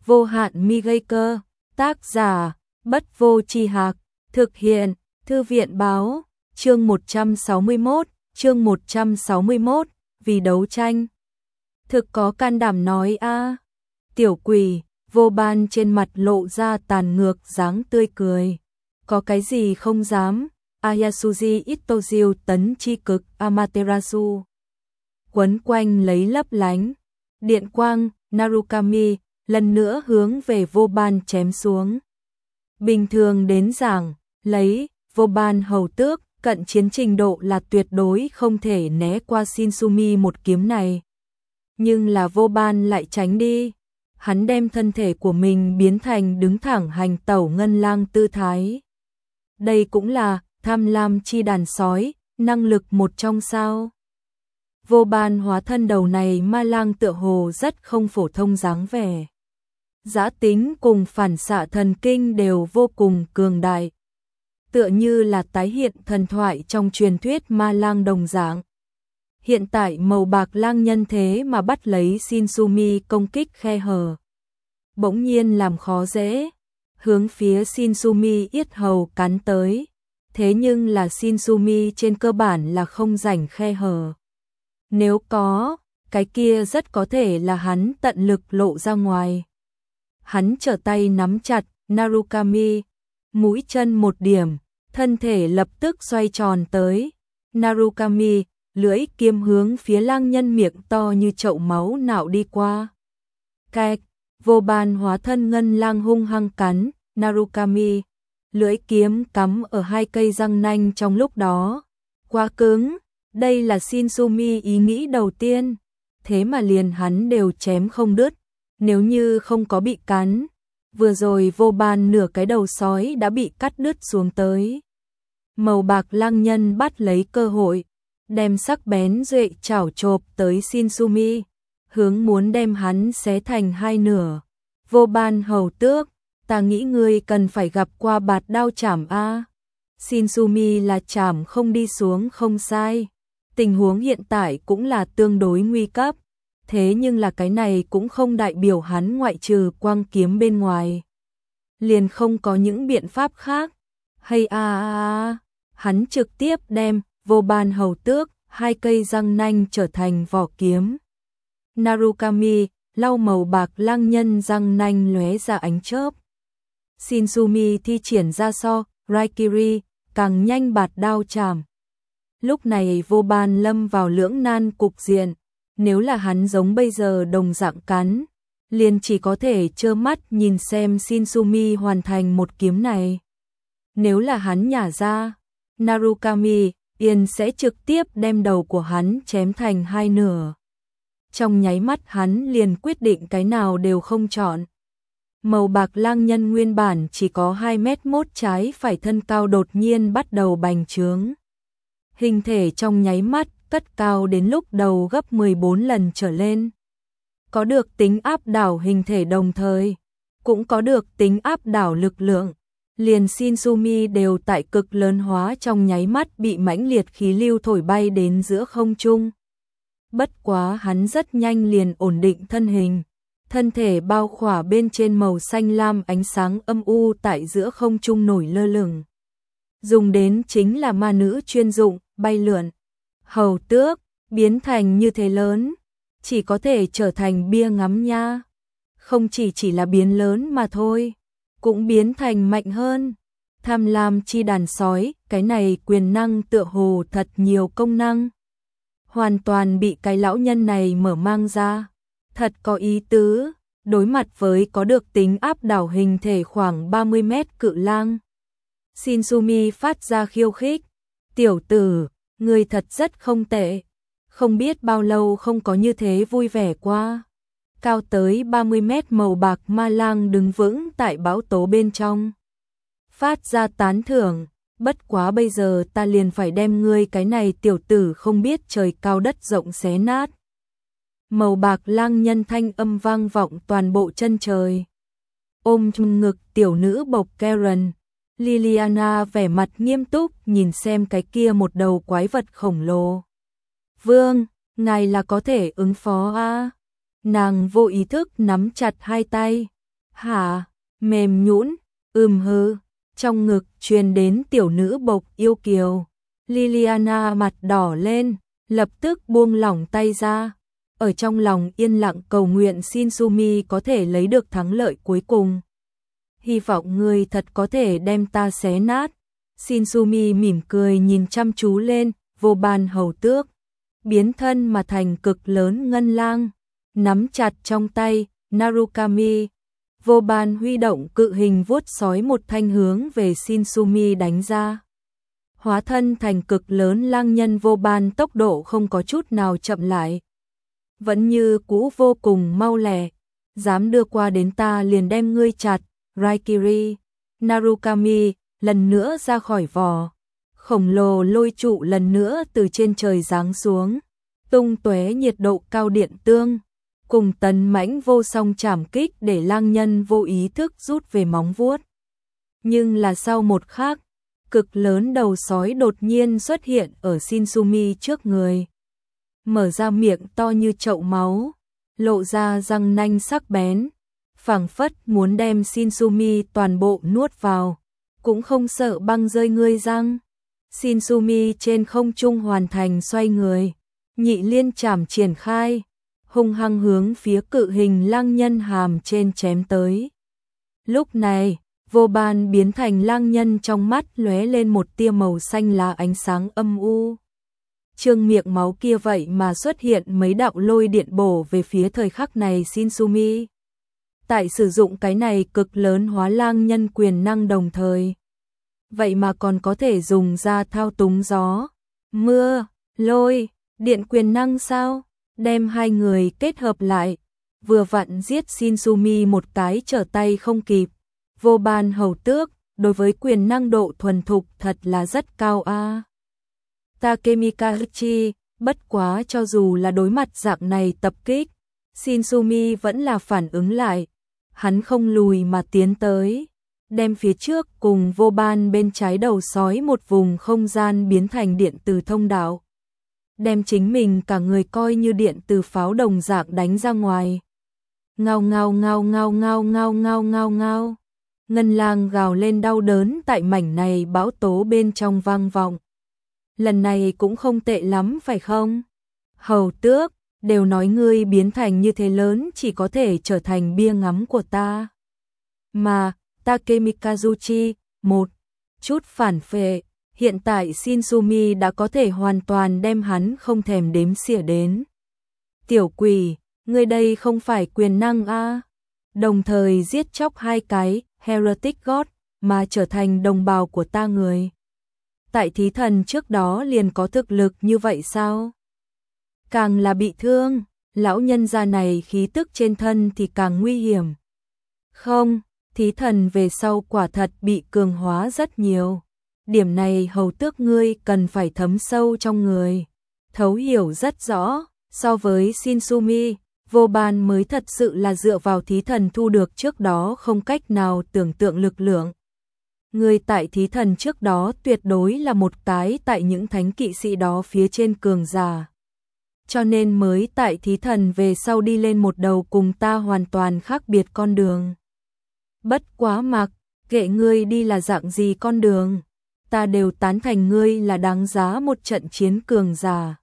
Vô hạn mi gây cơ, tác giả, Bất Vô Tri Hạc, thực hiện, Thư viện báo, chương 161, vì đấu tranh. Thực có can đảm nói a. Tiểu quỷ, Vô Ban trên mặt lộ ra tàn ngược dáng tươi cười. Có cái gì không dám, Ayasuji Itojiu tấn chi cực Amaterasu. Quấn quanh lấy lấp lánh, điện quang, Narukami, lần nữa hướng về Vô Ban chém xuống. Bình thường đến giảng, lấy, Vô Ban hầu tước, cận chiến trình độ là tuyệt đối không thể né qua Shinsumi một kiếm này. Nhưng là Vô Ban lại tránh đi. Hắn đem thân thể của mình biến thành đứng thẳng hành tẩu ngân lang tư thái. Đây cũng là tham lam chi đàn sói, năng lực một trong sao. Vô Ban hóa thân đầu này ma lang tựa hồ rất không phổ thông dáng vẻ. Dã tính cùng phản xạ thần kinh đều vô cùng cường đại. Tựa như là tái hiện thần thoại trong truyền thuyết ma lang đồng dạng. Hiện tại màu bạc lang nhân thế mà bắt lấy Shinsumi công kích khe hở. Bỗng nhiên làm khó dễ, hướng phía Shinsumi yết hầu cắn tới. Thế nhưng là Shinsumi trên cơ bản là không rảnh khe hở. Nếu có, cái kia rất có thể là hắn tận lực lộ ra ngoài. Hắn trở tay nắm chặt Narukami, mũi chân một điểm, thân thể lập tức xoay tròn tới. Narukami, lưỡi kiếm hướng phía lang nhân miệng to như chậu máu nạo đi qua. Cạch, Vô Ban hóa thân ngân lang hung hăng cắn Narukami, lưỡi kiếm cắm ở hai cây răng nanh trong lúc đó. Quá cứng, đây là Shinsumi ý nghĩ đầu tiên, thế mà liền hắn đều chém không đứt. Nếu như không có bị cắn, vừa rồi Vô Ban nửa cái đầu sói đã bị cắt đứt xuống tới. Màu bạc lang nhân bắt lấy cơ hội, đem sắc bén duệ chảo chộp tới Shinsumi, hướng muốn đem hắn xé thành hai nửa. Vô Ban hầu tước, ta nghĩ ngươi cần phải gặp qua bạt đao chảm a. Shinsumi là chảm không đi xuống không sai. Tình huống hiện tại cũng là tương đối nguy cấp. Thế nhưng là cái này cũng không đại biểu hắn ngoại trừ quang kiếm bên ngoài. Liền không có những biện pháp khác. Hay hắn trực tiếp đem Vô Ban hầu tước, hai cây răng nanh trở thành vỏ kiếm. Narukami, lau màu bạc lang nhân răng nanh lóe ra ánh chớp. Shinsumi thi triển ra Raikiri, càng nhanh bạt đao chảm. Lúc này Vô Ban lâm vào lưỡng nan cục diện. Nếu là hắn giống bây giờ đồng dạng cắn, liền chỉ có thể trơ mắt nhìn xem Shinsumi hoàn thành một kiếm này. Nếu là hắn nhả ra, Narukami Yên sẽ trực tiếp đem đầu của hắn chém thành hai nửa. Trong nháy mắt hắn liền quyết định cái nào đều không chọn. Màu bạc lang nhân nguyên bản chỉ có 2m1 trái phải thân cao đột nhiên bắt đầu bành trướng. Hình thể trong nháy mắt cất cao đến lúc đầu gấp 14 lần trở lên. Có được tính áp đảo hình thể đồng thời, cũng có được tính áp đảo lực lượng. Liền Shinsumi đều tại cực lớn hóa trong nháy mắt bị mãnh liệt khí lưu thổi bay đến giữa không trung. Bất quá hắn rất nhanh liền ổn định thân hình. Thân thể bao khỏa bên trên màu xanh lam ánh sáng âm u tại giữa không trung nổi lơ lửng. Dùng đến chính là ma nữ chuyên dụng, bay lượn. Hầu tước, biến thành như thế lớn, chỉ có thể trở thành bia ngắm nha. Không chỉ là biến lớn mà thôi, cũng biến thành mạnh hơn. Tham lam chi đàn sói, cái này quyền năng tựa hồ thật nhiều công năng. Hoàn toàn bị cái lão nhân này mở mang ra. Thật có ý tứ, đối mặt với có được tính áp đảo hình thể khoảng 30 mét cự lang. Shinsumi phát ra khiêu khích. Tiểu tử, người thật rất không tệ. Không biết bao lâu không có như thế vui vẻ qua. Cao tới 30 mét màu bạc ma lang đứng vững tại bão tố bên trong. Phát ra tán thưởng, bất quá bây giờ ta liền phải đem ngươi cái này tiểu tử không biết trời cao đất rộng xé nát. Màu bạc lang nhân thanh âm vang vọng toàn bộ chân trời. Ôm trong ngực tiểu nữ bộc Karen, Liliana vẻ mặt nghiêm túc nhìn xem cái kia một đầu quái vật khổng lồ. Vương, ngài là có thể ứng phó a? Nàng vô ý thức nắm chặt hai tay, Hả? Mềm nhũn, hư, trong ngực truyền đến tiểu nữ bộc yêu kiều. Liliana mặt đỏ lên, lập tức buông lỏng tay ra. Ở trong lòng yên lặng cầu nguyện Shinsumi có thể lấy được thắng lợi cuối cùng. Hy vọng ngươi thật có thể đem ta xé nát. Shinsumi mỉm cười nhìn chăm chú lên, vô ban hầu tước. Biến thân mà thành cực lớn ngân lang. Nắm chặt trong tay, Narukami. Vô ban huy động cự hình vuốt sói một thanh hướng về Shinsumi đánh ra. Hóa thân thành cực lớn lang nhân vô ban tốc độ không có chút nào chậm lại. Vẫn như cũ vô cùng mau lẹ. Dám đưa qua đến ta liền đem ngươi chặt. Raikiri. Narukami lần nữa ra khỏi vỏ. Khổng lồ lôi trụ lần nữa từ trên trời giáng xuống. Tung tóe nhiệt độ cao điện tương. Cùng tấn mãnh vô song chảm kích để lang nhân vô ý thức rút về móng vuốt. Nhưng là sau một khắc, cực lớn đầu sói đột nhiên xuất hiện ở Shinsumi trước người. Mở ra miệng to như chậu máu, lộ ra răng nanh sắc bén, phảng phất muốn đem Shinsumi toàn bộ nuốt vào, cũng không sợ băng rơi ngươi răng. Shinsumi trên không trung hoàn thành xoay người, nhị liên chảm triển khai, hung hăng hướng phía cự hình lang nhân hàm trên chém tới. Lúc này, vô ban biến thành lang nhân trong mắt lóe lên một tia màu xanh lá ánh sáng âm u. Trương miệng máu kia vậy mà xuất hiện mấy đạo lôi điện bổ về phía thời khắc này Shinsumi. Tại sử dụng cái này cực lớn hóa lang nhân quyền năng đồng thời. Vậy mà còn có thể dùng ra thao túng gió, mưa, lôi, điện quyền năng sao? Đem hai người kết hợp lại, vừa vặn giết Shinsumi một cái trở tay không kịp. Vô ban hầu tước, đối với quyền năng độ thuần thục thật là rất cao a. Takemikazuchi, bất quá cho dù là đối mặt dạng này tập kích, Shinsumi vẫn là phản ứng lại. Hắn không lùi mà tiến tới, đem phía trước cùng vô ban bên trái đầu sói một vùng không gian biến thành điện từ thông đạo. Đem chính mình cả người coi như điện từ pháo đồng dạng đánh ra ngoài. Ngao ngao ngao ngao ngao ngao ngao ngao ngao. Ngân lang gào lên đau đớn tại mảnh này bão tố bên trong vang vọng. Lần này cũng không tệ lắm phải không? Hầu tước, đều nói ngươi biến thành như thế lớn chỉ có thể trở thành bia ngắm của ta. Mà, Takemikazuchi, một chút phản phệ, hiện tại Shinsumi đã có thể hoàn toàn đem hắn không thèm đếm xỉa đến. Tiểu quỷ, ngươi đây không phải quyền năng a? Đồng thời giết chóc hai cái Heretic God mà trở thành đồng bào của ta người. Tại thí thần trước đó liền có thực lực như vậy sao? Càng là bị thương, lão nhân gia này khí tức trên thân thì càng nguy hiểm. Không, thí thần về sau quả thật bị cường hóa rất nhiều. Điểm này hầu tước ngươi cần phải thấm sâu trong người. Thấu hiểu rất rõ, so với Shinsumi, vô ban mới thật sự là dựa vào thí thần thu được trước đó không cách nào tưởng tượng lực lượng. Người tại thí thần trước đó tuyệt đối là một cái tại những thánh kỵ sĩ đó phía trên cường giả. Cho nên mới tại thí thần về sau đi lên một đầu cùng ta hoàn toàn khác biệt con đường. Bất quá mặc, kệ ngươi đi là dạng gì con đường, ta đều tán thành ngươi là đáng giá một trận chiến cường giả.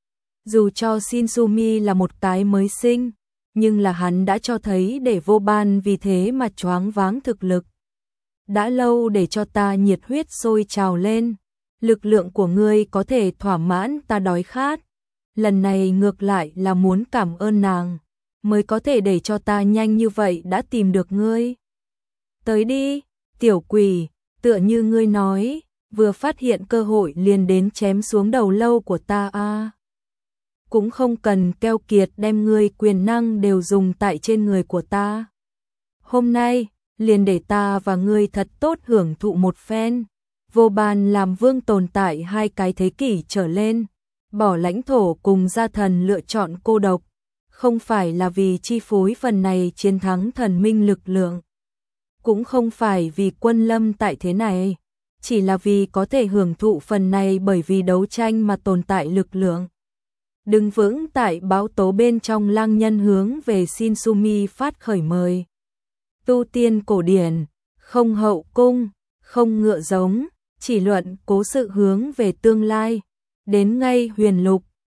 Dù cho Shinsumi là một cái mới sinh, nhưng là hắn đã cho thấy để vô ban vì thế mà choáng váng thực lực. Đã lâu để cho ta nhiệt huyết sôi trào lên, lực lượng của ngươi có thể thỏa mãn ta đói khát. Lần này ngược lại là muốn cảm ơn nàng, mới có thể để cho ta nhanh như vậy đã tìm được ngươi. Tới đi, tiểu quỷ, tựa như ngươi nói, vừa phát hiện cơ hội liền đến chém xuống đầu lâu của ta a. Cũng không cần keo kiệt đem ngươi quyền năng đều dùng tại trên người của ta. Hôm nay, liền để ta và ngươi thật tốt hưởng thụ một phen. Vô ban làm vương tồn tại 2 cái thế kỷ trở lên, bỏ lãnh thổ cùng gia thần lựa chọn cô độc, không phải là vì chi phối phần này chiến thắng thần minh lực lượng, cũng không phải vì quân lâm tại thế này, chỉ là vì có thể hưởng thụ phần này bởi vì đấu tranh mà tồn tại lực lượng. Đứng vững tại bão tố bên trong lang nhân hướng về Shinsumi phát khởi mời. tu tiên cổ điển, không hậu cung, không ngựa giống, chỉ luận cố sự hướng về tương lai. Đến ngay huyền lục,